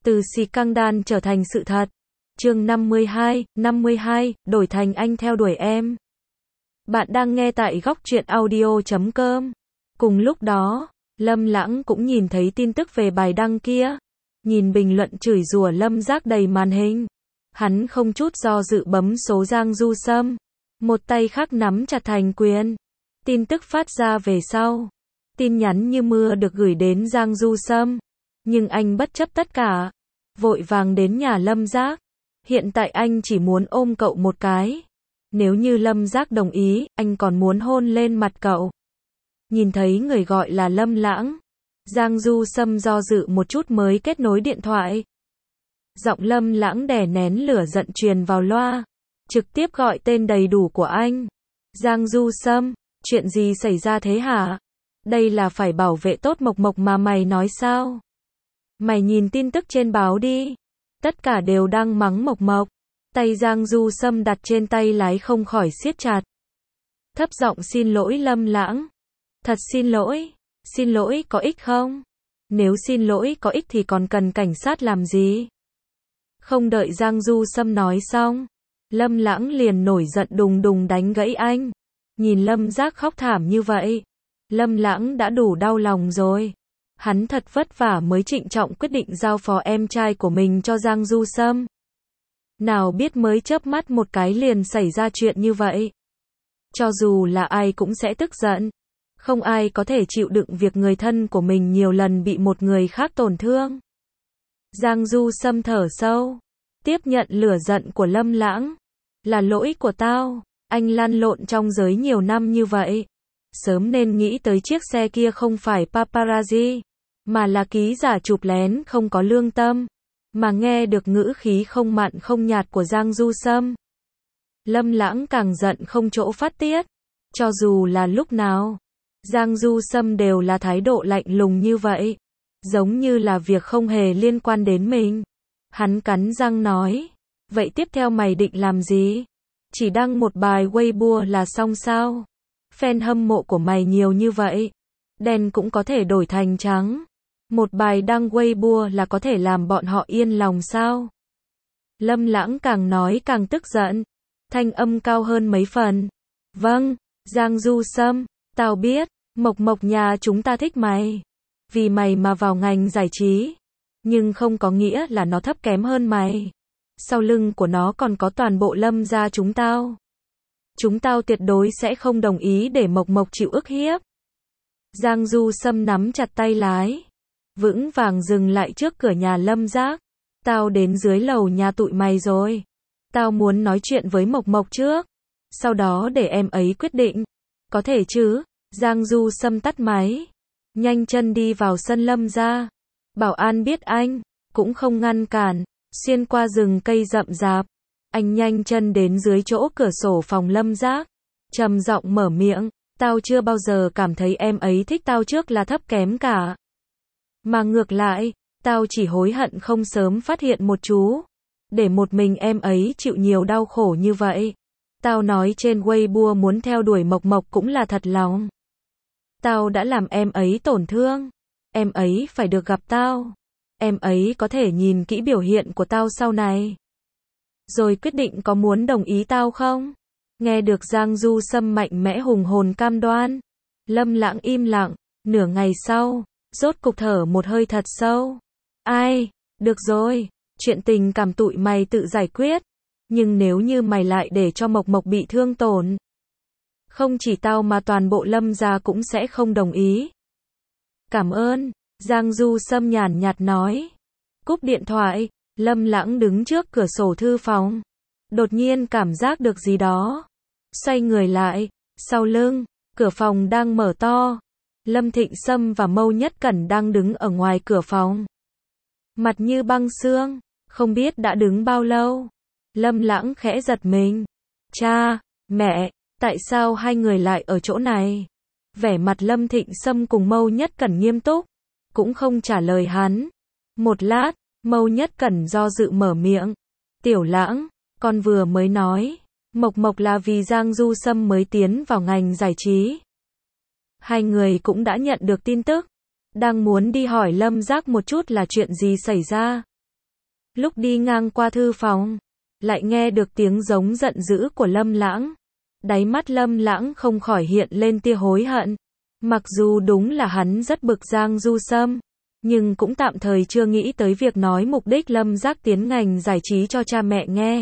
Từ scandal trở thành sự thật. Chương 52, đổi thành anh theo đuổi em. Bạn đang nghe tại góc truyện audio.com. Cùng lúc đó, Lâm Lãng cũng nhìn thấy tin tức về bài đăng kia. Nhìn bình luận chửi rủa Lâm Giác đầy màn hình. Hắn không chút do dự bấm số Giang Du Sâm. Một tay khác nắm chặt thành quyền. Tin tức phát ra về sau. Tin nhắn như mưa được gửi đến Giang Du Sâm. Nhưng anh bất chấp tất cả. Vội vàng đến nhà Lâm Giác. Hiện tại anh chỉ muốn ôm cậu một cái. Nếu như Lâm Giác đồng ý, anh còn muốn hôn lên mặt cậu. Nhìn thấy người gọi là Lâm Lãng. Giang Du Sâm do dự một chút mới kết nối điện thoại. Giọng Lâm Lãng đè nén lửa giận truyền vào loa. Trực tiếp gọi tên đầy đủ của anh. Giang Du Sâm, chuyện gì xảy ra thế hả? Đây là phải bảo vệ tốt Mộc Mộc mà mày nói sao? Mày nhìn tin tức trên báo đi. Tất cả đều đang mắng Mộc Mộc. Tay Giang Du Sâm đặt trên tay lái không khỏi siết chặt. Thấp giọng xin lỗi Lâm Lãng. Thật xin lỗi có ích không? Nếu xin lỗi có ích thì còn cần cảnh sát làm gì? Không đợi Giang Du Sâm nói xong, Lâm Lãng liền nổi giận đùng đùng đánh gãy anh. Nhìn Lâm Giác khóc thảm như vậy, Lâm Lãng đã đủ đau lòng rồi. Hắn thật vất vả mới trịnh trọng quyết định giao phó em trai của mình cho Giang Du Sâm. Nào biết mới chớp mắt một cái liền xảy ra chuyện như vậy. Cho dù là ai cũng sẽ tức giận. Không ai có thể chịu đựng việc người thân của mình nhiều lần bị một người khác tổn thương. Giang Du Sâm thở sâu, tiếp nhận lửa giận của Lâm Lãng. Là lỗi của tao, anh lăn lộn trong giới nhiều năm như vậy. Sớm nên nghĩ tới chiếc xe kia không phải paparazzi, mà là ký giả chụp lén không có lương tâm. Mà nghe được ngữ khí không mặn không nhạt của Giang Du Sâm, Lâm Lãng càng giận không chỗ phát tiết. Cho dù là lúc nào, Giang Du Sâm đều là thái độ lạnh lùng như vậy. Giống như là việc không hề liên quan đến mình. Hắn cắn răng nói, vậy tiếp theo mày định làm gì? Chỉ đăng một bài Weibo là xong sao? Fan hâm mộ của mày nhiều như vậy, đen cũng có thể đổi thành trắng. Một bài đăng Weibo là có thể làm bọn họ yên lòng sao? Lâm Lãng càng nói càng tức giận, thanh âm cao hơn mấy phần. Vâng, Giang Du Sâm, tao biết, Mộc Mộc nhà chúng ta thích mày. Vì mày mà vào ngành giải trí. Nhưng không có nghĩa là nó thấp kém hơn mày. Sau lưng của nó còn có toàn bộ Lâm gia chúng tao. Chúng tao tuyệt đối sẽ không đồng ý để Mộc Mộc chịu ức hiếp. Giang Du Sâm nắm chặt tay lái. Vững vàng dừng lại trước cửa nhà Lâm Giác. Tao đến dưới lầu nhà tụi mày rồi. Tao muốn nói chuyện với Mộc Mộc trước. Sau đó để em ấy quyết định. Có thể chứ? Giang Du Sâm tắt máy. Nhanh chân đi vào sân Lâm gia. Bảo an biết anh, cũng không ngăn cản. Xuyên qua rừng cây rậm rạp. Anh nhanh chân đến dưới chỗ cửa sổ phòng Lâm Giác. Trầm giọng mở miệng. Tao chưa bao giờ cảm thấy em ấy thích tao trước là thấp kém cả. Mà ngược lại, tao chỉ hối hận không sớm phát hiện một chú. Để một mình em ấy chịu nhiều đau khổ như vậy. Tao nói trên Weibo muốn theo đuổi Mộc Mộc cũng là thật lòng. Tao đã làm em ấy tổn thương. Em ấy phải được gặp tao. Em ấy có thể nhìn kỹ biểu hiện của tao sau này. Rồi quyết định có muốn đồng ý tao không? Nghe được Giang Du Sâm mạnh mẽ hùng hồn cam đoan. Lâm Lãng im lặng, nửa ngày sau, rốt cục thở một hơi thật sâu. Ai, được rồi, chuyện tình cảm tụi mày tự giải quyết. Nhưng nếu như mày lại để cho Mộc Mộc bị thương tổn, không chỉ tao mà toàn bộ Lâm gia cũng sẽ không đồng ý. Cảm ơn, Giang Du Sâm nhàn nhạt nói. Cúp điện thoại, Lâm Lãng đứng trước cửa sổ thư phòng. Đột nhiên cảm giác được gì đó. Xoay người lại, sau lưng, cửa phòng đang mở to. Lâm Thịnh Sâm và Mâu Nhất Cẩn đang đứng ở ngoài cửa phòng. Mặt như băng xương, không biết đã đứng bao lâu. Lâm Lãng khẽ giật mình. Cha, mẹ, tại sao hai người lại ở chỗ này? Vẻ mặt Lâm Thịnh Sâm cùng Mâu Nhất Cẩn nghiêm túc, cũng không trả lời hắn. Một lát, Mâu Nhất Cẩn do dự mở miệng. Tiểu Lãng, con vừa mới nói, Mộc Mộc là vì Giang Du Sâm mới tiến vào ngành giải trí. Hai người cũng đã nhận được tin tức. Đang muốn đi hỏi Lâm Giác một chút là chuyện gì xảy ra. Lúc đi ngang qua thư phòng, lại nghe được tiếng giống giận dữ của Lâm Lãng. Đáy mắt Lâm Lãng không khỏi hiện lên tia hối hận. Mặc dù đúng là hắn rất bực Giang Du Sâm, nhưng cũng tạm thời chưa nghĩ tới việc nói mục đích Lâm Giác tiến ngành giải trí cho cha mẹ nghe.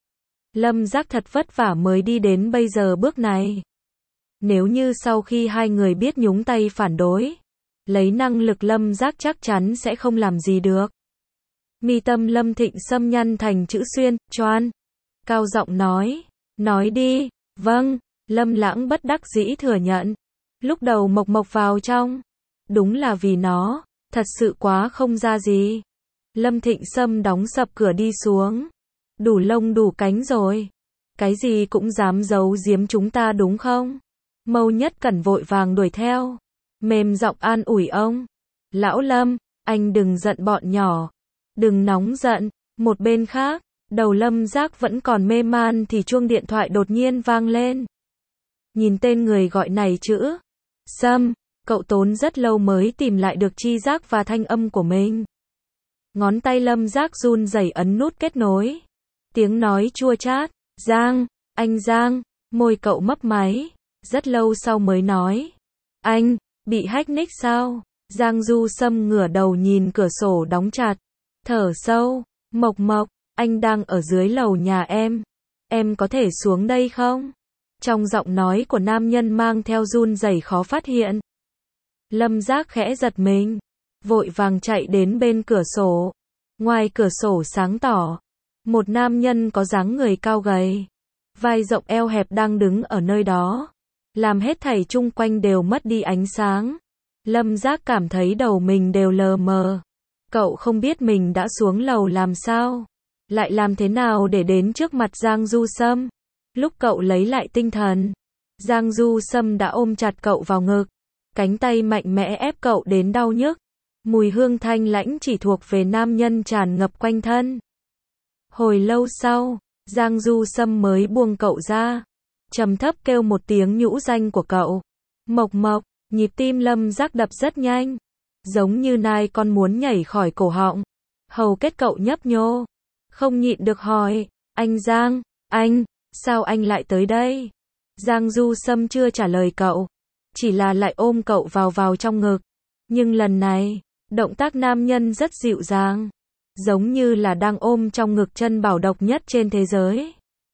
Lâm Giác thật vất vả mới đi đến bây giờ bước này. Nếu như sau khi hai người biết nhúng tay phản đối, lấy năng lực Lâm Giác chắc chắn sẽ không làm gì được. Mi tâm Lâm Thịnh Sâm nhăn thành chữ xuyên, choan. Cao giọng nói đi. Vâng, Lâm Lãng bất đắc dĩ thừa nhận. Lúc đầu Mộc Mộc vào trong, đúng là vì nó, thật sự quá không ra gì. Lâm Thịnh Sâm đóng sập cửa đi xuống. Đủ lông đủ cánh rồi. Cái gì cũng dám giấu giếm chúng ta đúng không? Mâu Nhất Cẩn vội vàng đuổi theo. Mềm giọng an ủi ông. Lão Lâm, anh đừng giận bọn nhỏ. Đừng nóng giận. Một bên khác, đầu Lâm Giác vẫn còn mê man thì chuông điện thoại đột nhiên vang lên. Nhìn tên người gọi này chữ Sâm, cậu tốn rất lâu mới tìm lại được chi giác và thanh âm của mình. Ngón tay Lâm Giác run rẩy ấn nút kết nối. Tiếng nói chua chát, Giang, anh Giang, môi cậu mấp máy, rất lâu sau mới nói. Anh, bị hack nick sao? Giang Du Sâm ngửa đầu nhìn cửa sổ đóng chặt, thở sâu, Mộc Mộc, anh đang ở dưới lầu nhà em có thể xuống đây không? Trong giọng nói của nam nhân mang theo run rẩy khó phát hiện. Lâm Giác khẽ giật mình, vội vàng chạy đến bên cửa sổ. Ngoài cửa sổ sáng tỏ, một nam nhân có dáng người cao gầy, vai rộng eo hẹp đang đứng ở nơi đó, làm hết thảy chung quanh đều mất đi ánh sáng. Lâm Giác cảm thấy đầu mình đều lờ mờ. Cậu không biết mình đã xuống lầu làm sao, lại làm thế nào để đến trước mặt Giang Du Sâm. Lúc cậu lấy lại tinh thần, Giang Du Sâm đã ôm chặt cậu vào ngực, cánh tay mạnh mẽ ép cậu đến đau nhức. Mùi hương thanh lãnh chỉ thuộc về nam nhân tràn ngập quanh thân. Hồi lâu sau, Giang Du Sâm mới buông cậu ra, trầm thấp kêu một tiếng nhũ danh của cậu. Mộc Mộc, nhịp tim Lâm Giác đập rất nhanh, giống như nai con muốn nhảy khỏi cổ họng. Hầu kết cậu nhấp nhô, không nhịn được hỏi, anh Giang, sao anh lại tới đây? Giang Du Sâm chưa trả lời cậu, chỉ là lại ôm cậu vào trong ngực. Nhưng lần này, động tác nam nhân rất dịu dàng, giống như là đang ôm trong ngực chân bảo độc nhất trên thế giới.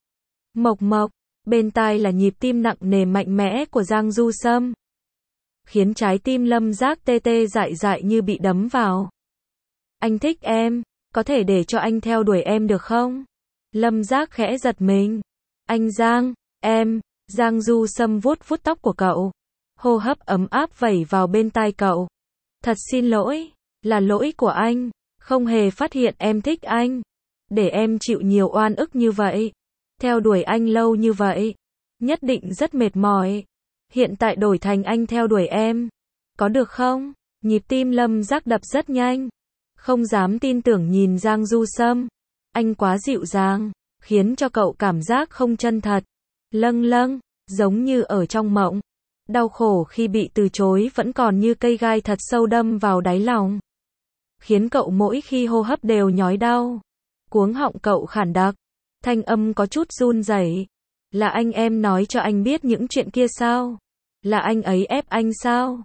Mộc Mộc, bên tai là nhịp tim nặng nề mạnh mẽ của Giang Du Sâm, khiến trái tim Lâm Giác tê tê dại dại như bị đấm vào. Anh thích em, có thể để cho anh theo đuổi em được không? Lâm Giác khẽ giật mình. Anh Giang, Giang Du Sâm vuốt tóc của cậu, hô hấp ấm áp vẩy vào bên tai cậu. Thật xin lỗi, là lỗi của anh, không hề phát hiện em thích anh, để em chịu nhiều oan ức như vậy, theo đuổi anh lâu như vậy, nhất định rất mệt mỏi. Hiện tại đổi thành anh theo đuổi em, có được không? Nhịp tim Lâm Giác đập rất nhanh, không dám tin tưởng nhìn Giang Du Sâm. Anh quá dịu dàng, khiến cho cậu cảm giác không chân thật, lâng, giống như ở trong mộng. Đau khổ khi bị từ chối vẫn còn như cây gai thật sâu đâm vào đáy lòng, khiến cậu mỗi khi hô hấp đều nhói đau. Cuống họng cậu khản đặc, thanh âm có chút run rẩy. Là anh em nói cho anh biết những chuyện kia sao? Là anh ấy ép anh sao?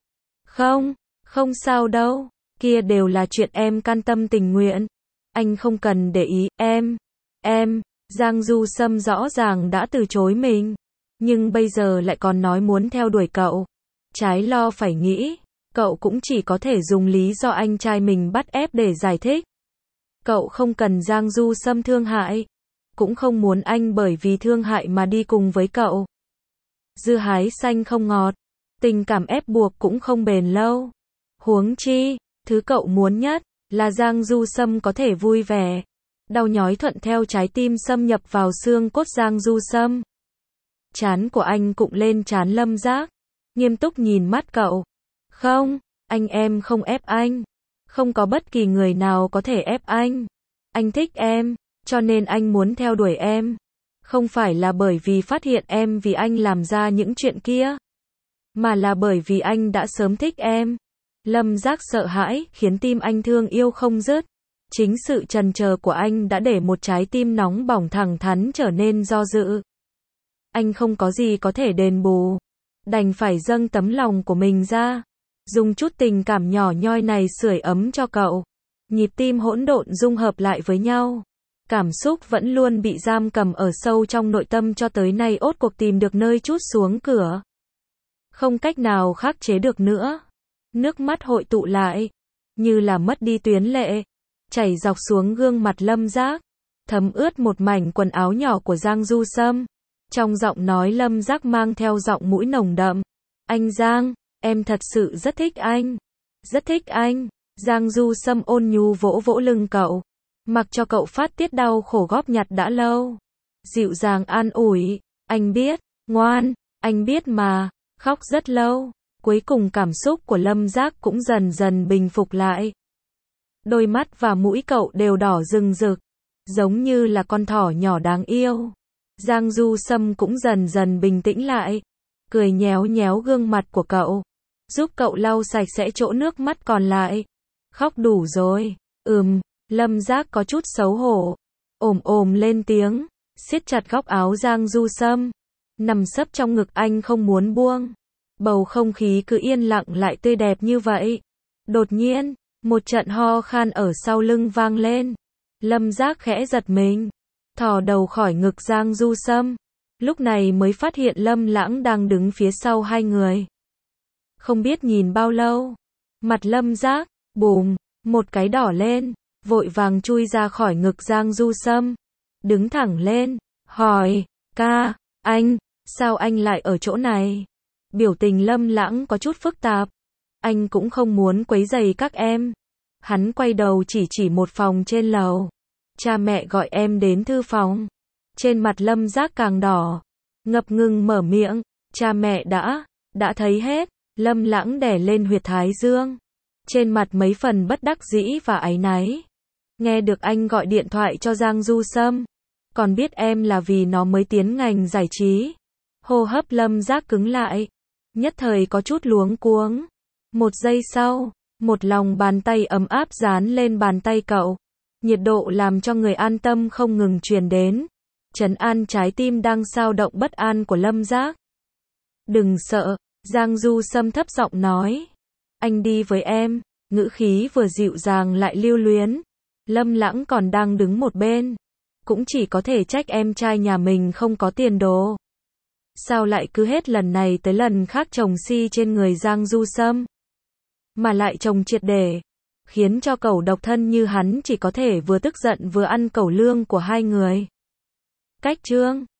Không sao đâu, kia đều là chuyện em can tâm tình nguyện. Anh không cần để ý, em. Giang Du Sâm rõ ràng đã từ chối mình, nhưng bây giờ lại còn nói muốn theo đuổi cậu. Trái lo phải nghĩ, cậu cũng chỉ có thể dùng lý do anh trai mình bắt ép để giải thích. Cậu không cần Giang Du Sâm thương hại, cũng không muốn anh bởi vì thương hại mà đi cùng với cậu. Dưa hái xanh không ngọt, tình cảm ép buộc cũng không bền lâu. Huống chi, thứ cậu muốn nhất là Giang Du Sâm có thể vui vẻ. Đau nhói thuận theo trái tim xâm nhập vào xương cốt Giang Du Sâm. Trán của anh cụng lên trán Lâm Giác, nghiêm túc nhìn mắt cậu. Không, em không ép anh. Không có bất kỳ người nào có thể ép anh. Anh thích em, cho nên anh muốn theo đuổi em. Không phải là bởi vì phát hiện em vì anh làm ra những chuyện kia, mà là bởi vì anh đã sớm thích em. Lâm Giác sợ hãi, khiến tim anh thương yêu không dứt. Chính sự trần chờ của anh đã để một trái tim nóng bỏng thẳng thắn trở nên do dự. Anh không có gì có thể đền bù, đành phải dâng tấm lòng của mình ra, dùng chút tình cảm nhỏ nhoi này sưởi ấm cho cậu. Nhịp tim hỗn độn dung hợp lại với nhau. Cảm xúc vẫn luôn bị giam cầm ở sâu trong nội tâm cho tới nay rốt cuộc tìm được nơi trút xuống cửa. Không cách nào khắc chế được nữa. Nước mắt hội tụ lại, như là mất đi tuyến lệ, chảy dọc xuống gương mặt Lâm Giác, thấm ướt một mảnh quần áo nhỏ của Giang Du Sâm. Trong giọng nói Lâm Giác mang theo giọng mũi nồng đậm. Anh Giang, em thật sự rất thích anh. Rất thích anh. Giang Du Sâm ôn nhu vỗ vỗ lưng cậu, mặc cho cậu phát tiết đau khổ góp nhặt đã lâu. Dịu dàng an ủi, anh biết, ngoan, anh biết mà, khóc rất lâu. Cuối cùng cảm xúc của Lâm Giác cũng dần dần bình phục lại. Đôi mắt và mũi cậu đều đỏ rừng rực, giống như là con thỏ nhỏ đáng yêu. Giang Du Sâm cũng dần dần bình tĩnh lại, cười nhéo nhéo gương mặt của cậu, giúp cậu lau sạch sẽ chỗ nước mắt còn lại. Khóc đủ rồi. Lâm Giác có chút xấu hổ, ồm lên tiếng, siết chặt góc áo Giang Du Sâm, nằm sấp trong ngực anh không muốn buông. Bầu không khí cứ yên lặng lại tươi đẹp như vậy. Đột nhiên, một trận ho khan ở sau lưng vang lên. Lâm Giác khẽ giật mình, thò đầu khỏi ngực Giang Du Sâm, lúc này mới phát hiện Lâm Lãng đang đứng phía sau hai người. Không biết nhìn bao lâu, mặt Lâm Giác, bùm, một cái đỏ lên, vội vàng chui ra khỏi ngực Giang Du Sâm, đứng thẳng lên, hỏi, ca, anh, sao anh lại ở chỗ này? Biểu tình Lâm Lãng có chút phức tạp, anh cũng không muốn quấy rầy các em. Hắn quay đầu chỉ một phòng trên lầu, cha mẹ gọi em đến thư phòng. Trên mặt Lâm Giác càng đỏ, ngập ngừng mở miệng, cha mẹ đã thấy hết. Lâm Lãng đè lên huyệt thái dương, trên mặt mấy phần bất đắc dĩ và áy náy. Nghe được anh gọi điện thoại cho Giang Du Sâm, còn biết em là vì nó mới tiến ngành giải trí. Hô hấp Lâm Giác cứng lại, nhất thời có chút luống cuống. Một giây sau, một lòng bàn tay ấm áp dán lên bàn tay cậu, nhiệt độ làm cho người an tâm không ngừng truyền đến, trấn an trái tim đang xao động bất an của Lâm Giác. Đừng sợ, Giang Du Sâm thấp giọng nói, anh đi với em, ngữ khí vừa dịu dàng lại lưu luyến. Lâm Lãng còn đang đứng một bên, cũng chỉ có thể trách em trai nhà mình không có tiền đồ. Sao lại cứ hết lần này tới lần khác chồng si trên người Giang Du Sâm, mà lại chồng triệt để, khiến cho cẩu độc thân như hắn chỉ có thể vừa tức giận vừa ăn cẩu lương của hai người. Cách chương